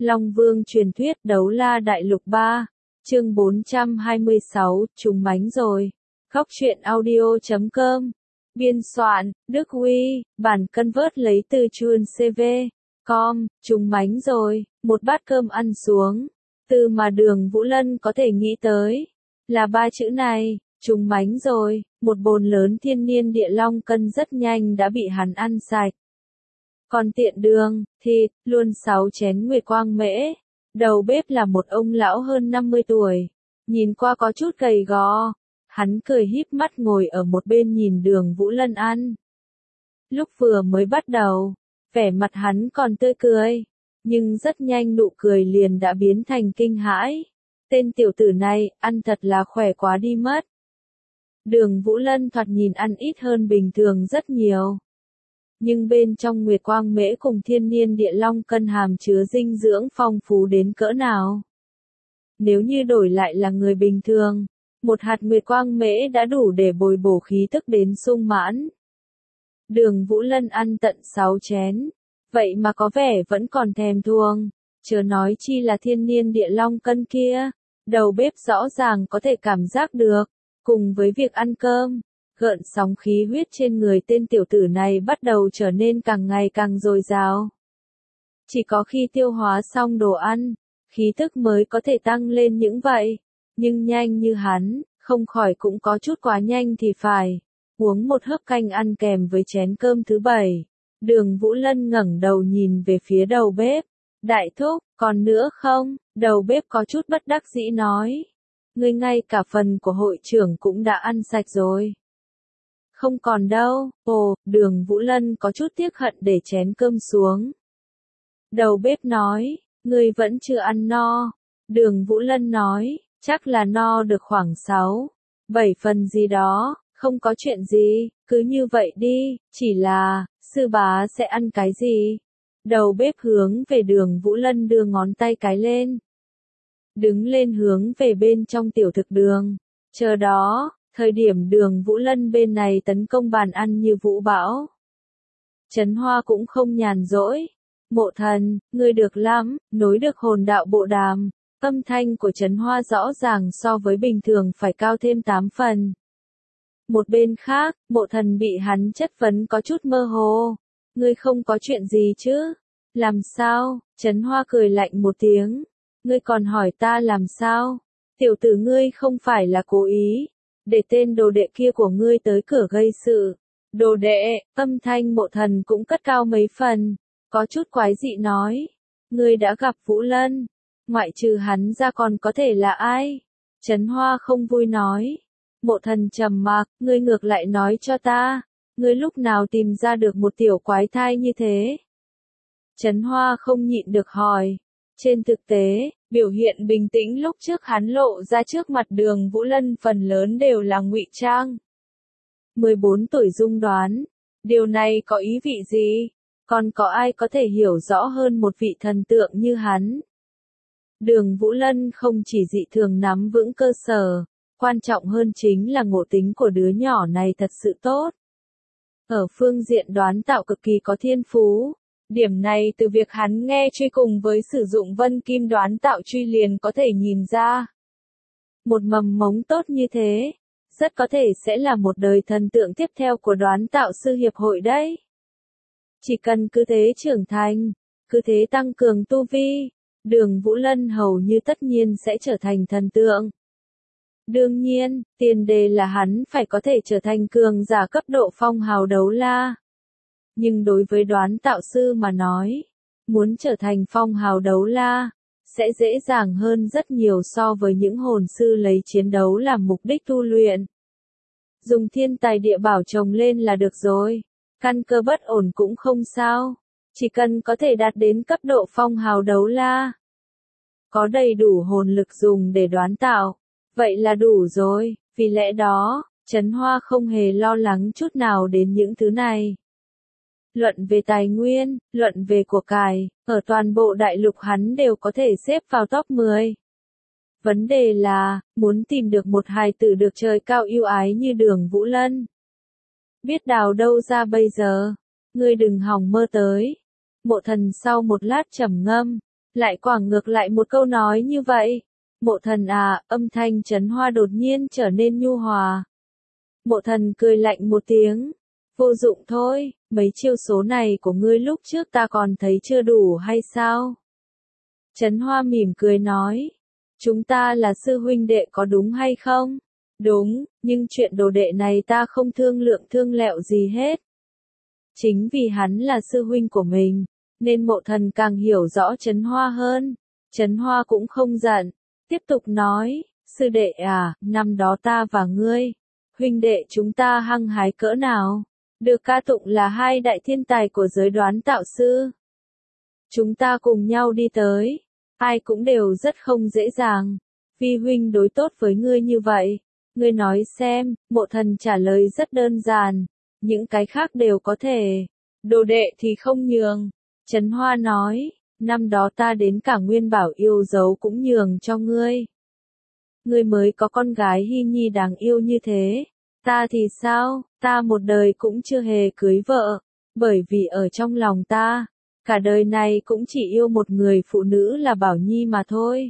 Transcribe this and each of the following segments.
Long Vương truyền thuyết Đấu La Đại Lục 3, chương 426, trùng mánh rồi. Góc truyện audio.com. Biên soạn, Đức Huy, bản convert lấy từ chuan CV.com, trùng mánh rồi, một bát cơm ăn xuống. Từ mà Đường Vũ Lân có thể nghĩ tới, là ba chữ này, trùng mánh rồi, một bồn lớn thiên niên địa long cân rất nhanh đã bị hắn ăn sạch. Còn tiện đường, thịt, luôn 6 chén nguyệt quang mễ. Đầu bếp là một ông lão hơn 50 tuổi, nhìn qua có chút gầy gò. Hắn cười híp mắt ngồi ở một bên nhìn Đường Vũ Lân ăn. Lúc vừa mới bắt đầu, vẻ mặt hắn còn tươi cười, nhưng rất nhanh nụ cười liền đã biến thành kinh hãi. Tên tiểu tử này, ăn thật là khỏe quá đi mất. Đường Vũ Lân thoạt nhìn ăn ít hơn bình thường rất nhiều. Nhưng bên trong nguyệt quang mễ cùng thiên niên địa long cân hàm chứa dinh dưỡng phong phú đến cỡ nào. Nếu như đổi lại là người bình thường, một hạt nguyệt quang mễ đã đủ để bồi bổ khí tức đến sung mãn. Đường Vũ Lân ăn tận 6 chén, vậy mà có vẻ vẫn còn thèm thuồng, chớ nói chi là thiên niên địa long cân kia. Đầu bếp rõ ràng có thể cảm giác được, cùng với việc ăn cơm, gợn sóng khí huyết trên người tên tiểu tử này bắt đầu trở nên càng ngày càng dồi dào. Chỉ có khi tiêu hóa xong đồ ăn, khí tức mới có thể tăng lên những vậy, nhưng nhanh như hắn, không khỏi cũng có chút quá nhanh thì phải. Uống một hớp canh ăn kèm với chén cơm thứ 7, Đường Vũ Lân ngẩng đầu nhìn về phía đầu bếp. Đại thúc, còn nữa không? Đầu bếp có chút bất đắc dĩ nói. Ngươi ngay cả phần của hội trưởng cũng đã ăn sạch rồi. Không còn đâu. Ồ, Đường Vũ Lân có chút tiếc hận để chén cơm xuống. Đầu bếp nói, ngươi vẫn chưa ăn no. Đường Vũ Lân nói, chắc là no được khoảng 6, 7 phần gì đó, không có chuyện gì, cứ như vậy đi, chỉ là, sư bá sẽ ăn cái gì? Đầu bếp hướng về Đường Vũ Lân đưa ngón tay cái lên. Đứng lên hướng về bên trong tiểu thực đường. Chờ đó, thời điểm Đường Vũ Lân bên này tấn công bàn ăn như vũ bão. Trấn Hoa cũng không nhàn rỗi. Mộ thần, ngươi được lắm, nối được hồn đạo bộ đàm. Âm thanh của Trấn Hoa rõ ràng so với bình thường phải cao thêm 8 phần. Một bên khác, mộ thần bị hắn chất vấn có chút mơ hồ. Ngươi không có chuyện gì chứ? Làm sao? Trấn Hoa cười lạnh một tiếng. Ngươi còn hỏi ta làm sao? Tiểu tử ngươi không phải là cố ý, để tên đồ đệ kia của ngươi tới cửa gây sự. Đồ đệ, âm thanh mộ thần cũng cất cao mấy phần, có chút quái dị nói. Ngươi đã gặp Vũ Lân, ngoại trừ hắn ra còn có thể là ai? Trấn Hoa không vui nói. Mộ thần trầm mặc, ngươi ngược lại nói cho ta, ngươi lúc nào tìm ra được một tiểu quái thai như thế? Trấn Hoa không nhịn được hỏi. Trên thực tế, biểu hiện bình tĩnh lúc trước hắn lộ ra trước mặt Đường Vũ Lân phần lớn đều là ngụy trang. 14 tuổi dung đoán, điều này có ý vị gì? Còn có ai có thể hiểu rõ hơn một vị thần tượng như hắn? Đường Vũ Lân không chỉ dị thường nắm vững cơ sở, quan trọng hơn chính là ngộ tính của đứa nhỏ này thật sự tốt. Ở phương diện đoán tạo cực kỳ có thiên phú. Điểm này từ việc hắn nghe truy cùng với sử dụng vân kim đoán tạo truy liền có thể nhìn ra. Một mầm mống tốt như thế, rất có thể sẽ là một đời thần tượng tiếp theo của đoán tạo sư hiệp hội đấy. Chỉ cần cứ thế trưởng thành, cứ thế tăng cường tu vi, Đường Vũ Lân hầu như tất nhiên sẽ trở thành thần tượng. Đương nhiên, tiền đề là hắn phải có thể trở thành cường giả cấp độ phong hào đấu la. Nhưng đối với đoán tạo sư mà nói, muốn trở thành phong hào đấu la, sẽ dễ dàng hơn rất nhiều so với những hồn sư lấy chiến đấu làm mục đích tu luyện. Dùng thiên tài địa bảo trồng lên là được rồi, căn cơ bất ổn cũng không sao, chỉ cần có thể đạt đến cấp độ phong hào đấu la. Có đầy đủ hồn lực dùng để đoán tạo, vậy là đủ rồi, vì lẽ đó, Trấn Hoa không hề lo lắng chút nào đến những thứ này. Luận về tài nguyên, luận về của cải, ở toàn bộ đại lục hắn đều có thể xếp vào top 10. Vấn đề là, muốn tìm được một hài tử được trời cao yêu ái như Đường Vũ Lân. Biết đào đâu ra bây giờ, ngươi đừng hòng mơ tới. Mộ thần sau một lát trầm ngâm, lại quảng ngược lại một câu nói như vậy. Mộ Thần à, âm thanh Trấn Hoa đột nhiên trở nên nhu hòa. Mộ Thần cười lạnh một tiếng. Vô dụng thôi, mấy chiêu số này của ngươi lúc trước ta còn thấy chưa đủ hay sao? Trấn Hoa mỉm cười nói. Chúng ta là sư huynh đệ có đúng hay không? Đúng, nhưng chuyện đồ đệ này ta không thương lượng thương lẹo gì hết. Chính vì hắn là sư huynh của mình, nên Mộ Thần càng hiểu rõ Trấn Hoa hơn. Trấn Hoa cũng không giận, tiếp tục nói, sư đệ à, năm đó ta và ngươi, huynh đệ chúng ta hăng hái cỡ nào, được ca tụng là hai đại thiên tài của giới đoán tạo sư. Chúng ta cùng nhau đi tới, ai cũng đều rất không dễ dàng, vì huynh đối tốt với ngươi như vậy. Ngươi nói xem, Mộ Thần trả lời rất đơn giản, những cái khác đều có thể, đồ đệ thì không nhường. Trấn Hoa nói, năm đó ta đến cả Nguyên Bảo yêu dấu cũng nhường cho ngươi. Ngươi mới có con gái Hy Nhi đáng yêu như thế, ta thì sao, ta một đời cũng chưa hề cưới vợ, bởi vì ở trong lòng ta, cả đời này cũng chỉ yêu một người phụ nữ là Bảo Nhi mà thôi.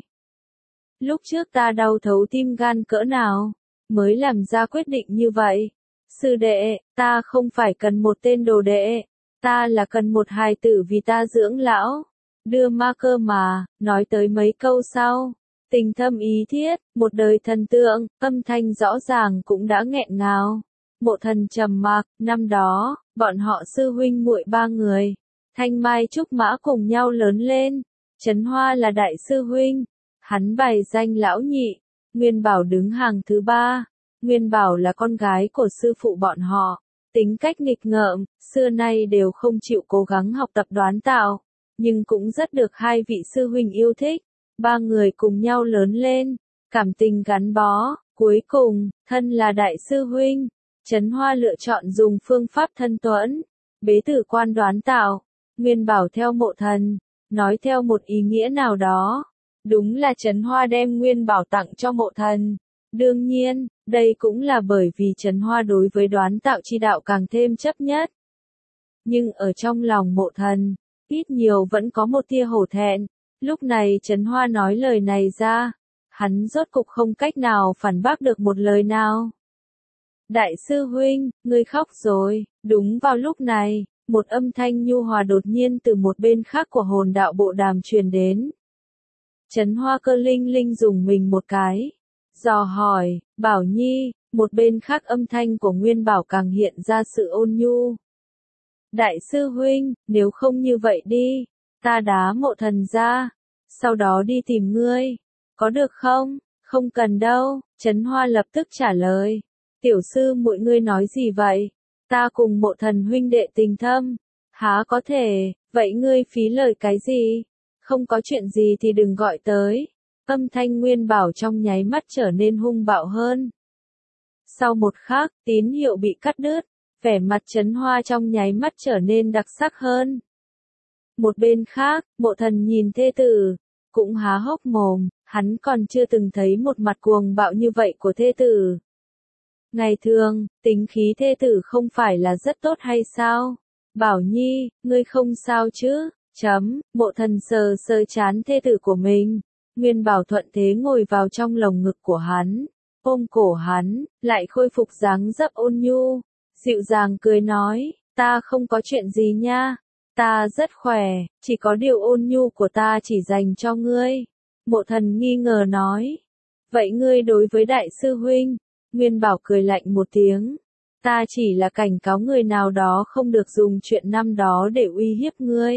Lúc trước ta đau thấu tim gan cỡ nào, mới làm ra quyết định như vậy. Sư đệ, ta không phải cần một tên đồ đệ, ta là cần một hài tử vì ta dưỡng lão. Đưa ma cơ mà, nói tới mấy câu sau. Tình thâm ý thiết, một đời thần tượng, âm thanh rõ ràng cũng đã nghẹn ngào. Mộ Thần trầm mặc, năm đó, bọn họ sư huynh muội ba người. Thanh Mai Trúc Mã cùng nhau lớn lên. Trấn Hoa là đại sư huynh. Hắn bày danh lão nhị. Nguyên Bảo đứng hàng thứ ba. Nguyên Bảo là con gái của sư phụ bọn họ. Tính cách nghịch ngợm, xưa nay đều không chịu cố gắng học tập đoán tạo. Nhưng cũng rất được hai vị sư huynh yêu thích. Ba người cùng nhau lớn lên, cảm tình gắn bó, cuối cùng, thân là đại sư huynh. Trấn Hoa lựa chọn dùng phương pháp thân tuẫn, bế tử quan đoán tạo. Nguyên Bảo theo Mộ Thần, nói theo một ý nghĩa nào đó. Đúng là Trấn Hoa đem Nguyên Bảo tặng cho Mộ Thần. Đương nhiên, đây cũng là bởi vì Trấn Hoa đối với đoán tạo chi đạo càng thêm chấp nhất. Nhưng ở trong lòng Mộ Thần, ít nhiều vẫn có một tia hổ thẹn. Lúc này Trấn Hoa nói lời này ra, hắn rốt cục không cách nào phản bác được một lời nào. Đại sư huynh, ngươi khóc rồi. Đúng vào lúc này, một âm thanh nhu hòa đột nhiên từ một bên khác của hồn đạo bộ đàm truyền đến. Trấn Hoa cơ linh linh dùng mình một cái, dò hỏi, Bảo Nhi, một bên khác âm thanh của Nguyên Bảo càng hiện ra sự ôn nhu. Đại sư huynh, nếu không như vậy đi, ta đá Mộ Thần ra, sau đó đi tìm ngươi, có được không? Không cần đâu, Trấn Hoa lập tức trả lời. Tiểu sư muội ngươi nói gì vậy? Ta cùng Mộ Thần huynh đệ tình thâm. Há có thể, vậy ngươi phí lời cái gì? Không có chuyện gì thì đừng gọi tới. Âm thanh Nguyên Bảo trong nháy mắt trở nên hung bạo hơn. Sau một khắc, tín hiệu bị cắt đứt, vẻ mặt Trấn Hoa trong nháy mắt trở nên đặc sắc hơn. Một bên khác, Mộ Thần nhìn thê tử, cũng há hốc mồm, hắn còn chưa từng thấy một mặt cuồng bạo như vậy của thê tử. Ngày thường, tính khí thê tử không phải là rất tốt hay sao? Bảo Nhi, ngươi không sao chứ? Mộ Thần sờ sờ trán thê tử của mình. Nguyên Bảo thuận thế ngồi vào trong lồng ngực của hắn, ôm cổ hắn, lại khôi phục dáng dấp ôn nhu, dịu dàng cười nói, ta không có chuyện gì nha, ta rất khỏe, chỉ có điều ôn nhu của ta chỉ dành cho ngươi. Mộ Thần nghi ngờ nói, vậy ngươi đối với đại sư huynh? Nguyên Bảo cười lạnh một tiếng, ta chỉ là cảnh cáo người nào đó không được dùng chuyện năm đó để uy hiếp ngươi.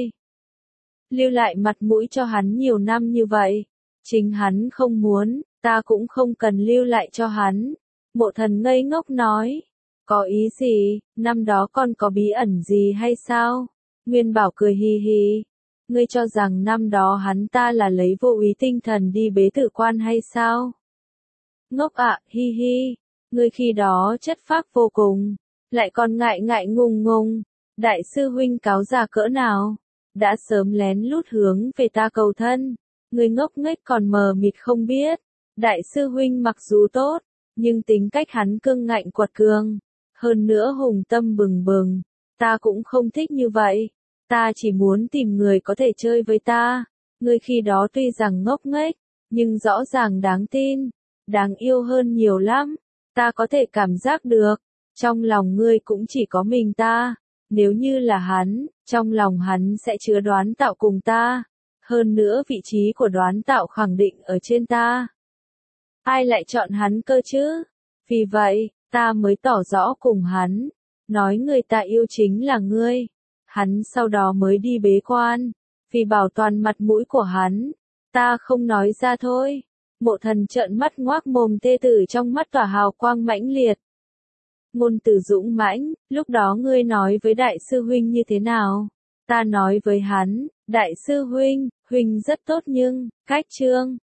Lưu lại mặt mũi cho hắn nhiều năm như vậy, chính hắn không muốn, ta cũng không cần lưu lại cho hắn. Mộ Thần ngây ngốc nói, có ý gì, năm đó con có bí ẩn gì hay sao? Nguyên Bảo cười hi hi, ngươi cho rằng năm đó hắn ta là lấy vô úy tinh thần đi bế tử quan hay sao? Ngốc ạ, hi hi, ngươi khi đó chất phác vô cùng, lại còn ngại ngại ngùng ngùng, đại sư huynh cáo già cỡ nào, đã sớm lén lút hướng về ta cầu thân. Người ngốc nghếch còn mờ mịt không biết, đại sư huynh mặc dù tốt, nhưng tính cách hắn cương ngạnh quật cường, hơn nữa hùng tâm bừng bừng, ta cũng không thích như vậy, ta chỉ muốn tìm người có thể chơi với ta, Ngươi khi đó tuy rằng ngốc nghếch, nhưng rõ ràng đáng tin, đáng yêu hơn nhiều lắm. Ta có thể cảm giác được, trong lòng ngươi cũng chỉ có mình ta. Nếu như là hắn, trong lòng hắn sẽ chứa Đoán Tạo cùng ta. Hơn nữa vị trí của Đoán Tạo khẳng định ở trên ta. Ai lại chọn hắn cơ chứ? Vì vậy, ta mới tỏ rõ cùng hắn, nói người ta yêu chính là ngươi. Hắn sau đó mới đi bế quan, vì bảo toàn mặt mũi của hắn, ta không nói ra thôi. Mộ Thần trợn mắt ngoác mồm, tê tử trong mắt tỏa hào quang mãnh liệt. Ngôn từ dũng mãnh, lúc đó ngươi nói với đại sư huynh như thế nào? Ta nói với hắn, đại sư huynh, huynh rất tốt nhưng, cách chương